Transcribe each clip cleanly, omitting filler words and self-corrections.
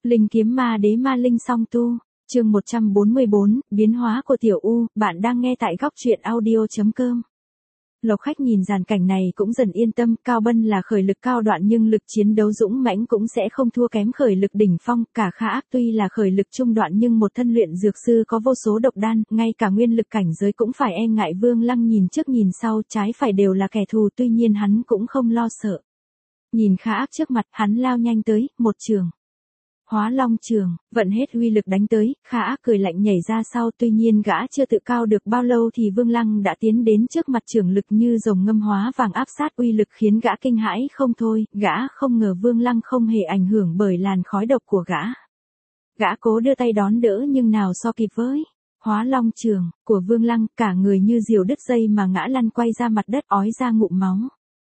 Linh kiếm ma đế ma linh song tu, chương 144, biến hóa của Tiểu U, bạn đang nghe tại góc truyện audio.com. Lộc Khách nhìn dàn cảnh này cũng dần yên tâm, Cao Bân là khởi lực cao đoạn nhưng lực chiến đấu dũng mãnh cũng sẽ không thua kém khởi lực đỉnh phong, cả Kha Ác tuy là khởi lực trung đoạn nhưng một thân luyện dược sư có vô số độc đan, ngay cả nguyên lực cảnh giới cũng phải e ngại. Vương Lăng nhìn trước nhìn sau, trái phải đều là kẻ thù, tuy nhiên hắn cũng không lo sợ. Nhìn Kha Ác trước mặt, hắn lao nhanh tới, một trường. Hóa Long trường, vận hết uy lực đánh tới, Kha Ác cười lạnh nhảy ra sau, tuy nhiên gã chưa tự cao được bao lâu thì Vương Lăng đã tiến đến trước mặt, trường lực như rồng ngâm hóa vàng áp sát, uy lực khiến gã kinh hãi không thôi, gã không ngờ Vương Lăng không hề ảnh hưởng bởi làn khói độc của gã. Gã cố đưa tay đón đỡ nhưng nào so kịp với Hóa Long trường của Vương Lăng, cả người như diều đứt dây mà ngã lăn quay ra mặt đất, ói ra ngụm máu.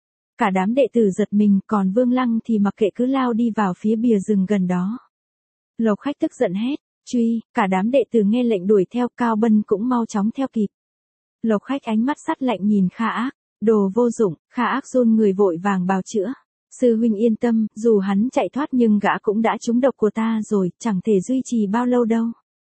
Cả đám đệ tử giật mình, còn Vương Lăng thì mặc kệ cứ lao đi vào phía bìa rừng gần đó. Lộc Khách tức giận hét, truy, cả đám đệ tử nghe lệnh đuổi theo, Cao Bân cũng mau chóng theo kịp. Lộc Khách ánh mắt sắt lạnh nhìn Kha Ác, đồ vô dụng, Kha Ác run người vội vàng bào chữa. Sư huynh yên tâm, dù hắn chạy thoát nhưng gã cũng đã trúng độc của ta rồi, chẳng thể duy trì bao lâu đâu.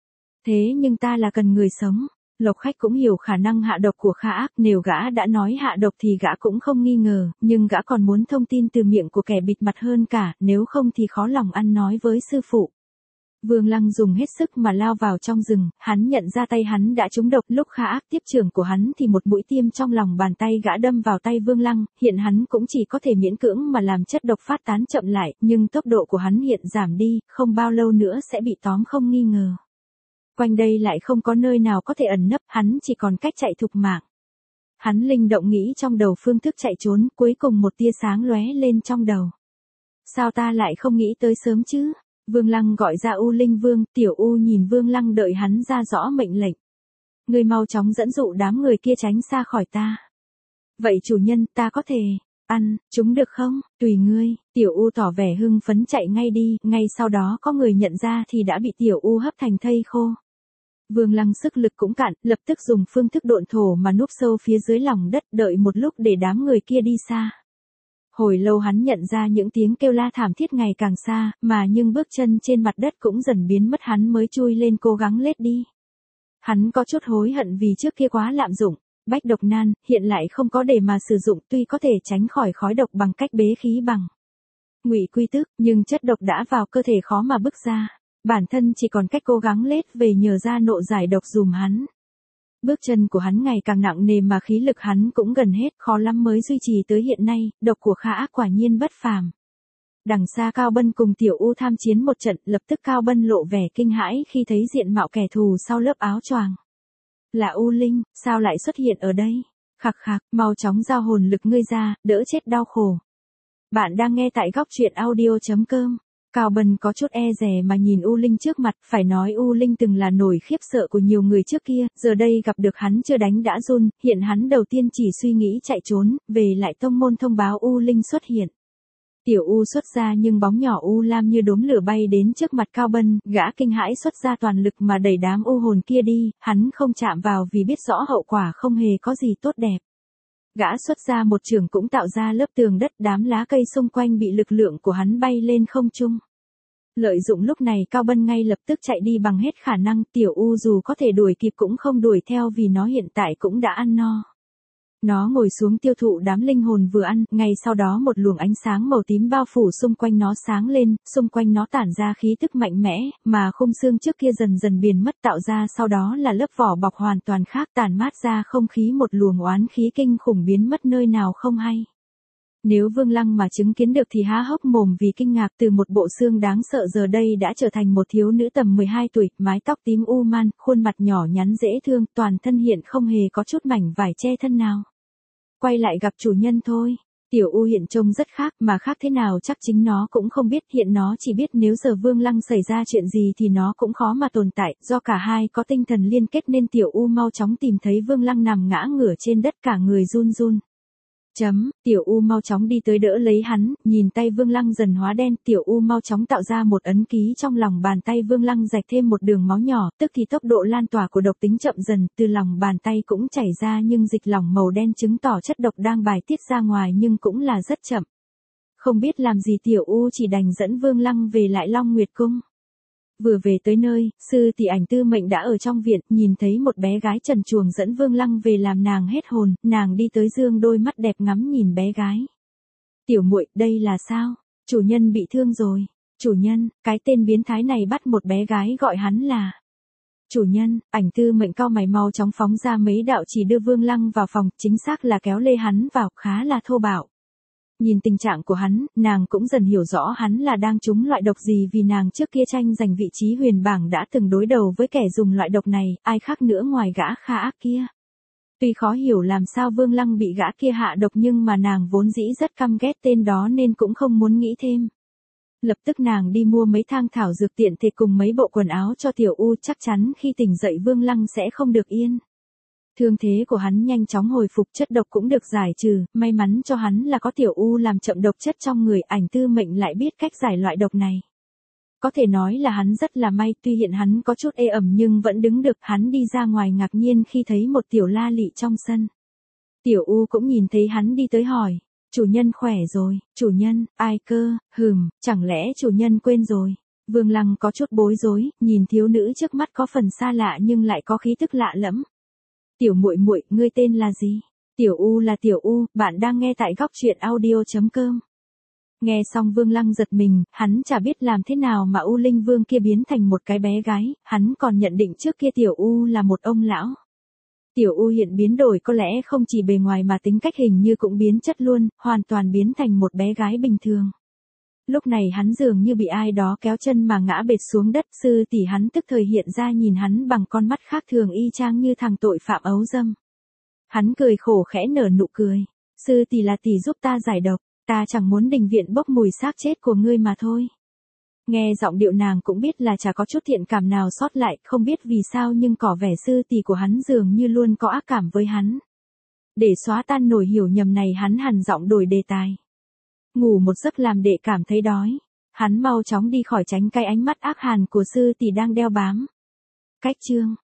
Thế nhưng ta là cần người sống. Lộc Khách cũng hiểu khả năng hạ độc của Kha Ác, nếu gã đã nói hạ độc thì gã cũng không nghi ngờ, nhưng gã còn muốn thông tin từ miệng của kẻ bịt mặt hơn cả, nếu không thì khó lòng ăn nói với sư phụ. Vương Lăng dùng hết sức mà lao vào trong rừng, hắn nhận ra tay hắn đã trúng độc, lúc Kha Ác tiếp trưởng của hắn thì một mũi tiêm trong lòng bàn tay gã đâm vào tay Vương Lăng, hiện hắn cũng chỉ có thể miễn cưỡng mà làm chất độc phát tán chậm lại, nhưng tốc độ của hắn hiện giảm đi, không bao lâu nữa sẽ bị tóm không nghi ngờ. Quanh đây lại không có nơi nào có thể ẩn nấp, hắn chỉ còn cách chạy thục mạng. Hắn linh động nghĩ trong đầu phương thức chạy trốn, cuối cùng một tia sáng lóe lên trong đầu. Sao ta lại không nghĩ tới sớm chứ? Vương Lăng gọi ra U Linh Vương, Tiểu U nhìn Vương Lăng đợi hắn ra rõ mệnh lệnh. Ngươi mau chóng dẫn dụ đám người kia tránh xa khỏi ta. Vậy chủ nhân, ta có thể ăn chúng được không? Tùy ngươi. Tiểu U tỏ vẻ hưng phấn chạy ngay đi, ngay sau đó có người nhận ra thì đã bị Tiểu U hấp thành thây khô. Vương Lăng sức lực cũng cạn, lập tức dùng phương thức độn thổ mà núp sâu phía dưới lòng đất, đợi một lúc để đám người kia đi xa. Hồi lâu hắn nhận ra những tiếng kêu la thảm thiết ngày càng xa, mà nhưng bước chân trên mặt đất cũng dần biến mất, hắn mới chui lên cố gắng lết đi. Hắn có chút hối hận vì trước kia quá lạm dụng bách độc nan, hiện lại không có để mà sử dụng, tuy có thể tránh khỏi khói độc bằng cách bế khí bằng Ngụy Quy Tức, nhưng chất độc đã vào cơ thể khó mà bứt ra. Bản thân chỉ còn cách cố gắng lết về nhờ ra nộ giải độc dùm hắn. Bước chân của hắn ngày càng nặng nề mà khí lực hắn cũng gần hết, khó lắm mới duy trì tới hiện nay, độc của Kha Ác quả nhiên bất phàm. Đằng xa Cao Bân cùng Tiểu U tham chiến một trận, lập tức Cao Bân lộ vẻ kinh hãi khi thấy diện mạo kẻ thù sau lớp áo choàng. Là U Linh, sao lại xuất hiện ở đây? Khặc khặc, mau chóng giao hồn lực ngươi ra, đỡ chết đau khổ. Bạn đang nghe tại góc truyện audio.com. Cao Bân có chút e dè mà nhìn U Linh trước mặt, phải nói U Linh từng là nổi khiếp sợ của nhiều người trước kia, giờ đây gặp được hắn chưa đánh đã run, hiện hắn đầu tiên chỉ suy nghĩ chạy trốn, về lại tông môn thông báo U Linh xuất hiện. Tiểu U xuất ra nhưng bóng nhỏ U Lam như đốm lửa bay đến trước mặt Cao Bân, gã kinh hãi xuất ra toàn lực mà đẩy đám U hồn kia đi, hắn không chạm vào vì biết rõ hậu quả không hề có gì tốt đẹp. Gã xuất ra một trường cũng tạo ra lớp tường đất, đám lá cây xung quanh bị lực lượng của hắn bay lên không trung. Lợi dụng lúc này Cao Bân ngay lập tức chạy đi bằng hết khả năng, Tiểu U dù có thể đuổi kịp cũng không đuổi theo vì nó hiện tại cũng đã ăn no. Nó ngồi xuống tiêu thụ đám linh hồn vừa ăn, ngay sau đó một luồng ánh sáng màu tím bao phủ xung quanh nó sáng lên, xung quanh nó tản ra khí tức mạnh mẽ, mà khung xương trước kia dần dần biến mất, tạo ra sau đó là lớp vỏ bọc hoàn toàn khác, tản mát ra không khí một luồng oán khí kinh khủng biến mất nơi nào không hay. Nếu Vương Lăng mà chứng kiến được thì há hốc mồm vì kinh ngạc, từ một bộ xương đáng sợ giờ đây đã trở thành một thiếu nữ tầm 12 tuổi, mái tóc tím u man, khuôn mặt nhỏ nhắn dễ thương, toàn thân hiện không hề có chút mảnh vải che thân nào. Quay lại gặp chủ nhân thôi. Tiểu U hiện trông rất khác, mà khác thế nào chắc chính nó cũng không biết, hiện nó chỉ biết nếu giờ Vương Lăng xảy ra chuyện gì thì nó cũng khó mà tồn tại, do cả hai có tinh thần liên kết nên Tiểu U mau chóng tìm thấy Vương Lăng nằm ngã ngửa trên đất cả người run run. Tiểu U mau chóng đi tới đỡ lấy hắn, nhìn tay Vương Lăng dần hóa đen, Tiểu U mau chóng tạo ra một ấn ký trong lòng bàn tay Vương Lăng, rạch thêm một đường máu nhỏ, tức thì tốc độ lan tỏa của độc tính chậm dần, từ lòng bàn tay cũng chảy ra nhưng dịch lỏng màu đen chứng tỏ chất độc đang bài tiết ra ngoài nhưng cũng là rất chậm. Không biết làm gì Tiểu U chỉ đành dẫn Vương Lăng về lại Long Nguyệt Cung. Vừa về tới nơi, sư tỷ Ảnh Tư Mệnh đã ở trong viện, nhìn thấy một bé gái trần truồng dẫn Vương Lăng về làm nàng hết hồn, nàng đi tới giương đôi mắt đẹp ngắm nhìn bé gái. Tiểu muội, đây là sao? Chủ nhân bị thương rồi. Chủ nhân, cái tên biến thái này bắt một bé gái gọi hắn là. Chủ nhân, Ảnh Tư Mệnh cau mày mau chóng phóng ra mấy đạo chỉ đưa Vương Lăng vào phòng, chính xác là kéo lê hắn vào, khá là thô bạo. Nhìn tình trạng của hắn, nàng cũng dần hiểu rõ hắn là đang trúng loại độc gì vì nàng trước kia tranh giành vị trí huyền bảng đã từng đối đầu với kẻ dùng loại độc này, ai khác nữa ngoài gã Kha Ác kia. Tuy khó hiểu làm sao Vương Lăng bị gã kia hạ độc nhưng mà nàng vốn dĩ rất căm ghét tên đó nên cũng không muốn nghĩ thêm. Lập tức nàng đi mua mấy thang thảo dược tiện thể cùng mấy bộ quần áo cho Tiểu U, chắc chắn khi tỉnh dậy Vương Lăng sẽ không được yên. Thương thế của hắn nhanh chóng hồi phục, chất độc cũng được giải trừ, may mắn cho hắn là có Tiểu U làm chậm độc chất trong người, Ảnh Tư Mệnh lại biết cách giải loại độc này. Có thể nói là hắn rất là may, tuy hiện hắn có chút ê ẩm nhưng vẫn đứng được, hắn đi ra ngoài ngạc nhiên khi thấy một Tiểu La Lị trong sân. Tiểu U cũng nhìn thấy hắn đi tới hỏi, chủ nhân khỏe rồi, chủ nhân, ai cơ, chẳng lẽ chủ nhân quên rồi. Vương Lăng có chút bối rối, nhìn thiếu nữ trước mắt có phần xa lạ nhưng lại có khí tức lạ lẫm. Tiểu muội muội, ngươi tên là gì? Tiểu U là Tiểu U, bạn đang nghe tại góc truyện audio.com. Nghe xong Vương Lăng giật mình, hắn chả biết làm thế nào mà U Linh Vương kia biến thành một cái bé gái, hắn còn nhận định trước kia Tiểu U là một ông lão. Tiểu U hiện biến đổi có lẽ không chỉ bề ngoài mà tính cách hình như cũng biến chất luôn, hoàn toàn biến thành một bé gái bình thường. Lúc này hắn dường như bị ai đó kéo chân mà ngã bệt xuống đất, sư tỷ hắn tức thời hiện ra nhìn hắn bằng con mắt khác thường y chang như thằng tội phạm ấu dâm. Hắn cười khổ khẽ nở nụ cười. Sư tỷ là tỷ giúp ta giải độc, ta chẳng muốn đình viện bốc mùi xác chết của ngươi mà thôi. Nghe giọng điệu nàng cũng biết là chả có chút thiện cảm nào sót lại, không biết vì sao nhưng có vẻ sư tỷ của hắn dường như luôn có ác cảm với hắn. Để xóa tan nổi hiểu nhầm này hắn hằn giọng đổi đề tài. Ngủ một giấc làm đệ cảm thấy đói. Hắn mau chóng đi khỏi tránh cái ánh mắt ác hàn của sư tỷ đang đeo bám. Cách chương